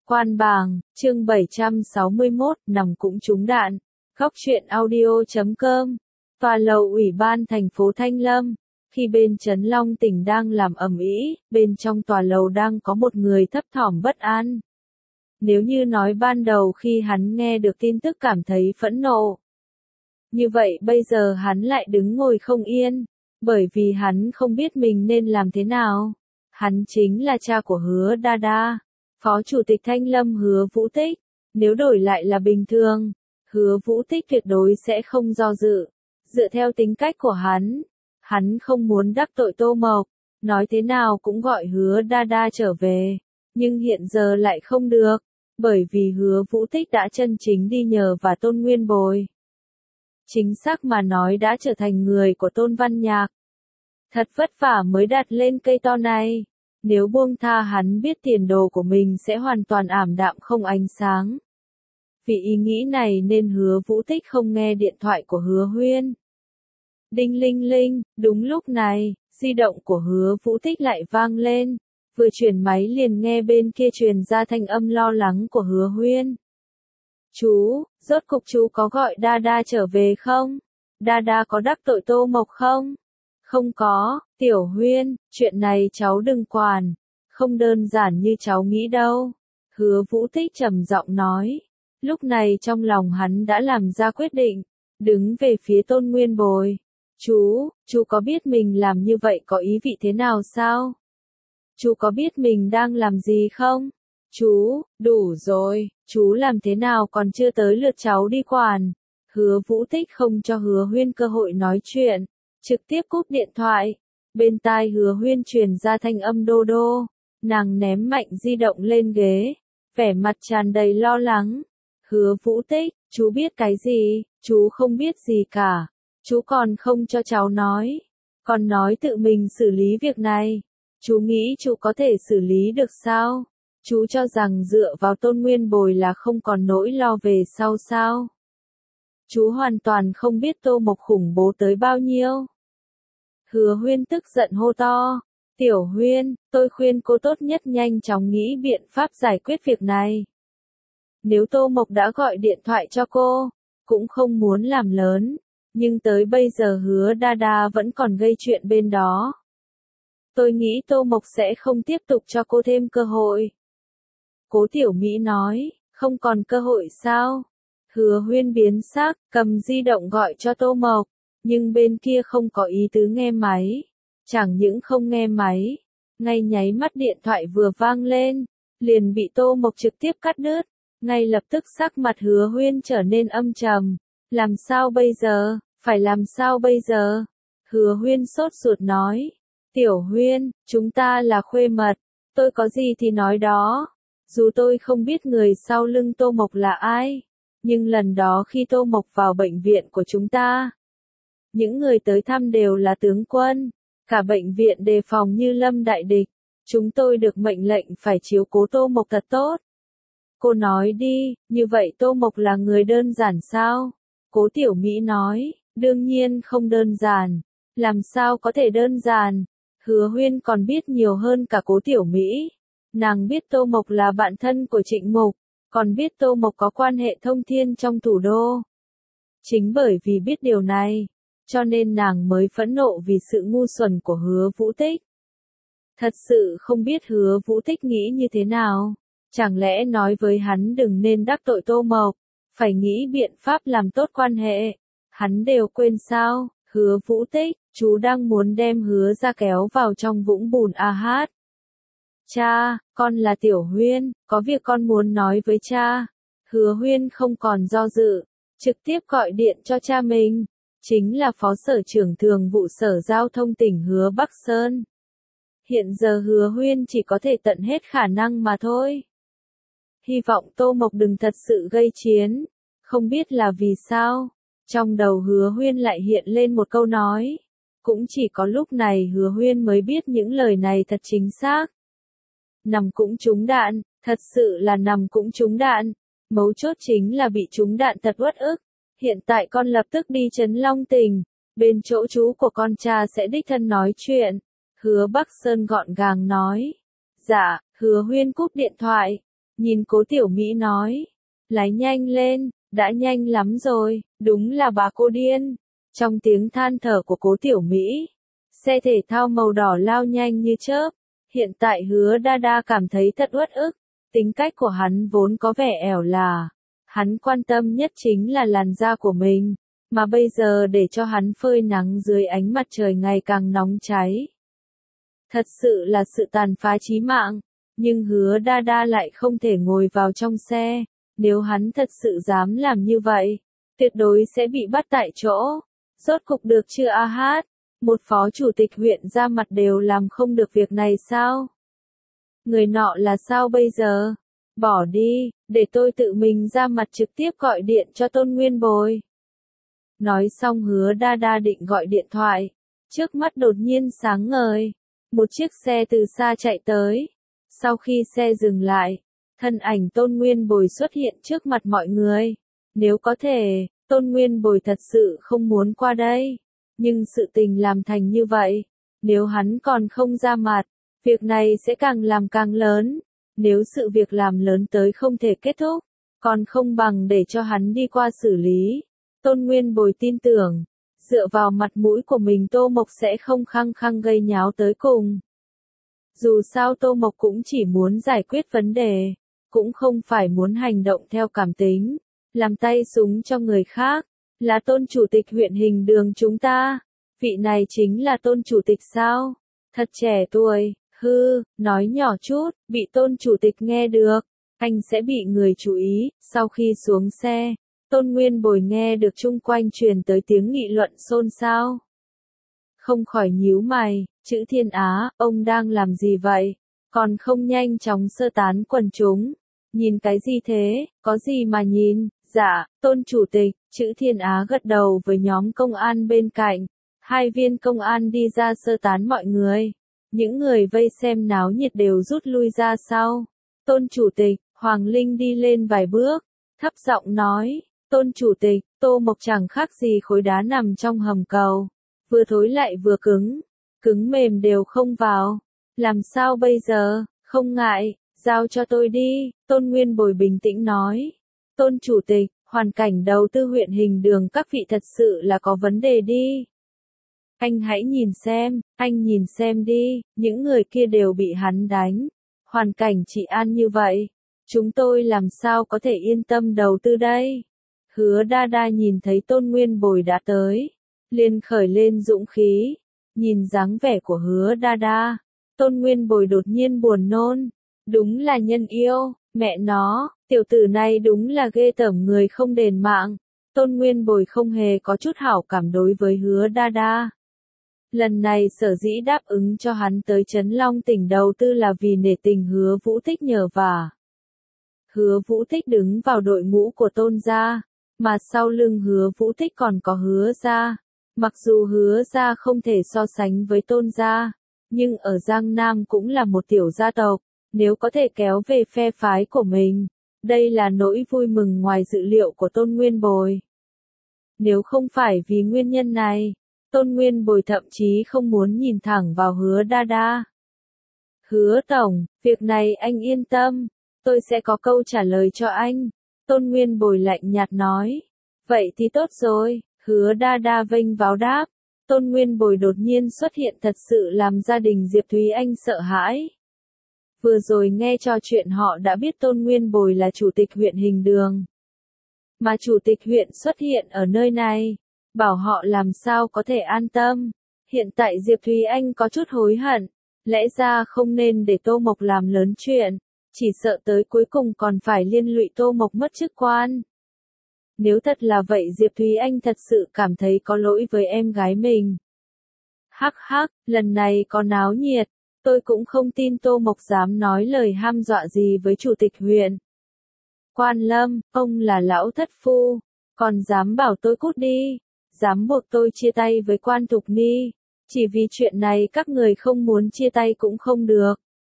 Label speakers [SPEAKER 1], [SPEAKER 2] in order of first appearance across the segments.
[SPEAKER 1] Quan bàng, chương 761, nằm cũng trúng đạn. Góc truyện audio.com. Tòa lầu Ủy ban thành phố Thanh Lâm. Khi bên Trấn Long tỉnh đang làm ầm ĩ, bên trong tòa lầu đang có một người thấp thỏm bất an. Nếu như nói ban đầu khi hắn nghe được tin tức cảm thấy phẫn nộ, như vậy bây giờ hắn lại đứng ngồi không yên, bởi vì hắn không biết mình nên làm thế nào. Hắn chính là cha của Hứa Đa Đa, Phó Chủ tịch Thanh Lâm Hứa Vũ Tích. Nếu đổi lại là bình thường, Hứa Vũ Tích tuyệt đối sẽ không do dự. Dựa theo tính cách của hắn không muốn đắc tội Tô Mộc, nói thế nào cũng gọi Hứa Đa Đa trở về. Nhưng hiện giờ lại không được, bởi vì Hứa Vũ Tích đã chân chính đi nhờ và Tôn Nguyên Bồi. Chính xác mà nói đã trở thành người của Tôn Văn Nhạc. Thật vất vả mới đặt lên cây to này. Nếu buông tha hắn biết tiền đồ của mình sẽ hoàn toàn ảm đạm không ánh sáng. Vì ý nghĩ này nên Hứa Vũ Tích không nghe điện thoại của Hứa Huyên. Đinh linh linh, đúng lúc này, di động của Hứa Vũ Tích lại vang lên. Vừa chuyển máy liền nghe bên kia truyền ra thanh âm lo lắng của Hứa Huyên. Chú, rốt cục chú có gọi Đa Đa trở về không? Đa Đa có đắc tội Tô Mộc không? Không có, Tiểu Huyên, chuyện này cháu đừng quản, không đơn giản như cháu nghĩ đâu. Hứa Vũ Tích trầm giọng nói. Lúc này trong lòng hắn đã làm ra quyết định, đứng về phía Tôn Nguyên Bồi. Chú có biết mình làm như vậy có ý vị thế nào sao? Chú có biết mình đang làm gì không? Chú, đủ rồi, chú làm thế nào còn chưa tới lượt cháu đi quản. Hứa Vũ Tích không cho Hứa Huyên cơ hội nói chuyện, trực tiếp cúp điện thoại. Bên tai Hứa Huyên truyền ra thanh âm đô đô, nàng ném mạnh di động lên ghế, vẻ mặt tràn đầy lo lắng. Hứa Vũ Tích, chú biết cái gì? Chú không biết gì cả. Chú còn không cho cháu nói, còn nói tự mình xử lý việc này. Chú nghĩ chú có thể xử lý được sao? Chú cho rằng dựa vào Tôn Nguyên Bồi là không còn nỗi lo về sau sao? Chú hoàn toàn không biết Tô Mộc khủng bố tới bao nhiêu. Hứa Huyên tức giận hô to. Tiểu Huyên, tôi khuyên cô tốt nhất nhanh chóng nghĩ biện pháp giải quyết việc này. Nếu Tô Mộc đã gọi điện thoại cho cô, cũng không muốn làm lớn, nhưng tới bây giờ Hứa Đa Đa vẫn còn gây chuyện bên đó. Tôi nghĩ Tô Mộc sẽ không tiếp tục cho cô thêm cơ hội. Cố Tiểu Mỹ nói, không còn cơ hội sao? Hứa Huyên biến sắc, cầm di động gọi cho Tô Mộc, nhưng bên kia không có ý tứ nghe máy. Chẳng những không nghe máy, ngay nháy mắt điện thoại vừa vang lên, liền bị Tô Mộc trực tiếp cắt đứt. Ngay lập tức sắc mặt Hứa Huyên trở nên âm trầm. Làm sao bây giờ? Phải làm sao bây giờ? Hứa Huyên sốt ruột nói. Tiểu Huyên, chúng ta là khuê mật, tôi có gì thì nói đó. Dù tôi không biết người sau lưng Tô Mộc là ai, nhưng lần đó khi Tô Mộc vào bệnh viện của chúng ta, những người tới thăm đều là tướng quân, cả bệnh viện đề phòng như lâm đại địch. Chúng tôi được mệnh lệnh phải chiếu cố Tô Mộc thật tốt. Cô nói đi, như vậy Tô Mộc là người đơn giản sao? Cố Tiểu Mỹ nói, đương nhiên không đơn giản. Làm sao có thể đơn giản? Hứa Huyên còn biết nhiều hơn cả Cố Tiểu Mỹ. Nàng biết Tô Mộc là bạn thân của Trịnh Mục, còn biết Tô Mộc có quan hệ thông thiên trong thủ đô. Chính bởi vì biết điều này, cho nên nàng mới phẫn nộ vì sự ngu xuẩn của Hứa Vũ Tích. Thật sự không biết Hứa Vũ Tích nghĩ như thế nào. Chẳng lẽ nói với hắn đừng nên đắc tội Tô Mộc, phải nghĩ biện pháp làm tốt quan hệ. Hắn đều quên sao? Hứa Vũ Tích, chú đang muốn đem Hứa ra kéo vào trong vũng bùn a hát. Cha, con là Tiểu Huyên, có việc con muốn nói với cha. Hứa Huyên không còn do dự, trực tiếp gọi điện cho cha mình, chính là Phó Sở trưởng Thường vụ Sở Giao thông tỉnh Hứa Bắc Sơn. Hiện giờ Hứa Huyên chỉ có thể tận hết khả năng mà thôi. Hy vọng Tô Mộc đừng thật sự gây chiến, không biết là vì sao. Trong đầu Hứa Huyên lại hiện lên một câu nói. Cũng chỉ có lúc này Hứa Huyên mới biết những lời này thật chính xác. Nằm cũng trúng đạn, thật sự là nằm cũng trúng đạn. Mấu chốt chính là bị trúng đạn thật uất ức. Hiện tại con lập tức đi Trấn Long tỉnh, bên chỗ chú của con cha sẽ đích thân nói chuyện. Hứa Bắc Sơn gọn gàng nói. Dạ, Hứa Huyên cúp điện thoại. nhìn Cố Tiểu Mỹ nói. Lái nhanh lên, đã nhanh lắm rồi, đúng là bà cô điên. Trong tiếng than thở của Cố Tiểu Mỹ, xe thể thao màu đỏ lao nhanh như chớp. Hiện tại Hứa Đa Đa cảm thấy thật uất ức, tính cách của hắn vốn có vẻ ẻo lả. Hắn quan tâm nhất chính là làn da của mình, mà bây giờ để cho hắn phơi nắng dưới ánh mặt trời ngày càng nóng cháy. Thật sự là sự tàn phá chí mạng, nhưng Hứa Đa Đa lại không thể ngồi vào trong xe. Nếu hắn thật sự dám làm như vậy, tuyệt đối sẽ bị bắt tại chỗ. Rốt cục được chưa a hát? Một phó chủ tịch huyện ra mặt đều làm không được việc này sao? Người nọ là sao bây giờ? Bỏ đi, để tôi tự mình ra mặt trực tiếp gọi điện cho Tôn Nguyên Bồi. Nói xong Hứa Đa Đa định gọi điện thoại. Trước mắt đột nhiên sáng ngời. Một chiếc xe từ xa chạy tới. Sau khi xe dừng lại, thân ảnh Tôn Nguyên Bồi xuất hiện trước mặt mọi người. Nếu có thể, Tôn Nguyên Bồi thật sự không muốn qua đây. Nhưng sự tình làm thành như vậy. Nếu hắn còn không ra mặt, việc này sẽ càng làm càng lớn. Nếu sự việc làm lớn tới không thể kết thúc, còn không bằng để cho hắn đi qua xử lý. Tôn Nguyên Bồi tin tưởng, dựa vào mặt mũi của mình Tô Mộc sẽ không khăng khăng gây nháo tới cùng. Dù sao Tô Mộc cũng chỉ muốn giải quyết vấn đề, cũng không phải muốn hành động theo cảm tính, làm tay súng cho người khác. Là Tôn chủ tịch huyện Hình Đường chúng ta. Vị này chính là Tôn chủ tịch sao? Thật trẻ tuổi. Nói nhỏ chút, bị Tôn chủ tịch nghe được, anh sẽ bị người chú ý. Sau khi xuống xe, Tôn Nguyên Bồi nghe được chung quanh truyền tới tiếng nghị luận xôn xao. Không khỏi nhíu mày, chữ Thiên Á, ông đang làm gì vậy? Còn không nhanh chóng sơ tán quần chúng. Nhìn cái gì thế, có gì mà nhìn? Dạ, Tôn chủ tịch, chữ Thiên Á gật đầu với nhóm công an bên cạnh. Hai viên công an đi ra sơ tán mọi người. Những người vây xem náo nhiệt đều rút lui ra sau. Tôn chủ tịch, Hoàng Linh đi lên vài bước, thấp giọng nói, Tôn chủ tịch, Tô Mộc chẳng khác gì khối đá nằm trong hầm cầu. Vừa thối lại vừa cứng mềm đều không vào. Làm sao bây giờ, không ngại, giao cho tôi đi, Tôn Nguyên Bồi bình tĩnh nói. Tôn chủ tịch, hoàn cảnh đầu tư huyện Hình Đường các vị thật sự là có vấn đề đi. Anh hãy nhìn xem, anh nhìn xem đi, những người kia đều bị hắn đánh. Hoàn cảnh trị an như vậy, chúng tôi làm sao có thể yên tâm đầu tư đây? Hứa Đa Đa nhìn thấy Tôn Nguyên Bồi đã tới, liền khởi lên dũng khí. Nhìn dáng vẻ của Hứa Đa Đa, Tôn Nguyên Bồi đột nhiên buồn nôn. Đúng là nhân yêu, mẹ nó, tiểu tử này đúng là ghê tởm người không đền mạng. Tôn Nguyên Bồi không hề có chút hảo cảm đối với Hứa Đa Đa. Lần này sở dĩ đáp ứng cho hắn tới Trấn Long tỉnh đầu tư là vì nể tình Hứa Vũ Tích nhờ vả. Hứa Vũ Tích đứng vào đội ngũ của Tôn gia, mà sau lưng Hứa Vũ Tích còn có Hứa gia. Mặc dù Hứa gia không thể so sánh với Tôn gia, nhưng ở Giang Nam cũng là một tiểu gia tộc, nếu có thể kéo về phe phái của mình, đây là nỗi vui mừng ngoài dự liệu của Tôn Nguyên Bồi. Nếu không phải vì nguyên nhân này, Tôn Nguyên Bồi thậm chí không muốn nhìn thẳng vào Hứa Đa Đa. Hứa tổng, việc này anh yên tâm, tôi sẽ có câu trả lời cho anh. Tôn Nguyên Bồi lạnh nhạt nói. Vậy thì tốt rồi, Hứa Đa Đa vênh váo đáp. Tôn Nguyên Bồi đột nhiên xuất hiện thật sự làm gia đình Diệp Thúy Anh sợ hãi. Vừa rồi nghe trò chuyện họ đã biết Tôn Nguyên Bồi là chủ tịch huyện Hình Đường. Mà chủ tịch huyện xuất hiện ở nơi này, bảo họ làm sao có thể an tâm. Hiện tại Diệp Thúy Anh có chút hối hận, lẽ ra không nên để Tô Mộc làm lớn chuyện, chỉ sợ tới cuối cùng còn phải liên lụy Tô Mộc mất chức quan. Nếu thật là vậy Diệp Thúy Anh thật sự cảm thấy có lỗi với em gái mình. Hắc hắc, lần này có náo nhiệt, tôi cũng không tin Tô Mộc dám nói lời ham dọa gì với chủ tịch huyện. Quan Lâm, ông là lão thất phu, còn dám bảo tôi cút đi, dám buộc tôi chia tay với Quan Thục Ni, chỉ vì chuyện này các người không muốn chia tay cũng không được.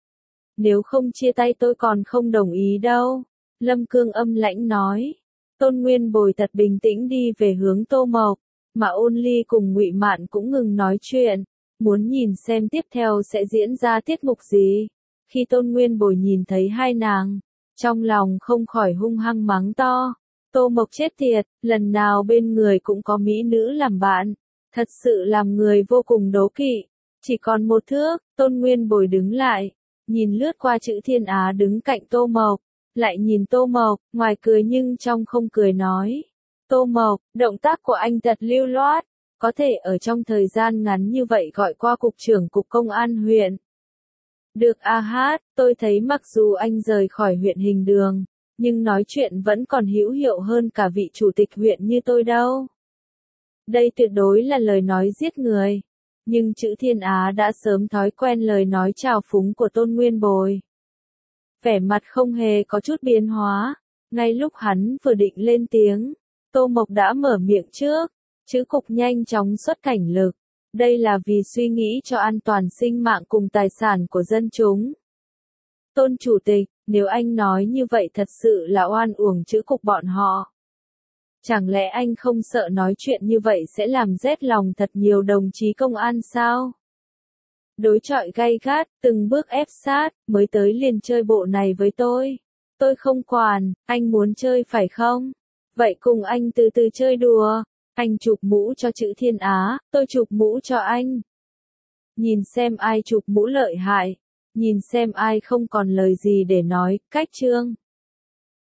[SPEAKER 1] Nếu không chia tay tôi còn không đồng ý đâu, Lâm Cương âm lãnh nói. Tôn Nguyên Bồi thật bình tĩnh đi về hướng Tô Mộc, mà Ôn Ly cùng Ngụy Mạn cũng ngừng nói chuyện, muốn nhìn xem tiếp theo sẽ diễn ra tiết mục gì. Khi Tôn Nguyên Bồi nhìn thấy hai nàng, Trong lòng không khỏi hung hăng mắng to. Tô Mộc chết tiệt, lần nào bên người cũng có mỹ nữ làm bạn. Thật sự làm người vô cùng đố kỵ. Chỉ còn một thước, Tôn Nguyên Bồi đứng lại. Nhìn lướt qua chữ Thiên Á đứng cạnh Tô Mộc. Lại nhìn Tô Mộc, ngoài cười nhưng trong không cười nói. Tô Mộc, động tác của anh thật lưu loát. Có thể ở trong thời gian ngắn như vậy gọi qua cục trưởng cục công an huyện. Được a hát, tôi thấy mặc dù anh rời khỏi huyện Hình Đường, nhưng nói chuyện vẫn còn hữu hiệu hơn cả vị chủ tịch huyện như tôi đâu. Đây tuyệt đối là lời nói giết người. Nhưng chữ Thiên Á đã sớm thói quen lời nói trào phúng của Tôn Nguyên Bồi. Vẻ mặt không hề có chút biến hóa. Ngay lúc hắn vừa định lên tiếng, Tô Mộc đã mở miệng trước. Chữ cục nhanh chóng xuất cảnh lực. Đây là vì suy nghĩ cho an toàn sinh mạng cùng tài sản của dân chúng. Tôn chủ tịch, nếu anh nói như vậy thật sự là oan uổng chữ cục bọn họ. Chẳng lẽ anh không sợ nói chuyện như vậy sẽ làm rét lòng thật nhiều đồng chí công an sao? Đối chọi gay gắt, từng bước ép sát, mới tới liền chơi bộ này với tôi. Tôi không quản, anh muốn chơi phải không? Vậy cùng anh từ từ chơi đùa. Anh chụp mũ cho chữ Thiên Á, tôi chụp mũ cho anh. Nhìn xem ai chụp mũ lợi hại. Nhìn xem ai không còn lời gì để nói, cách chương.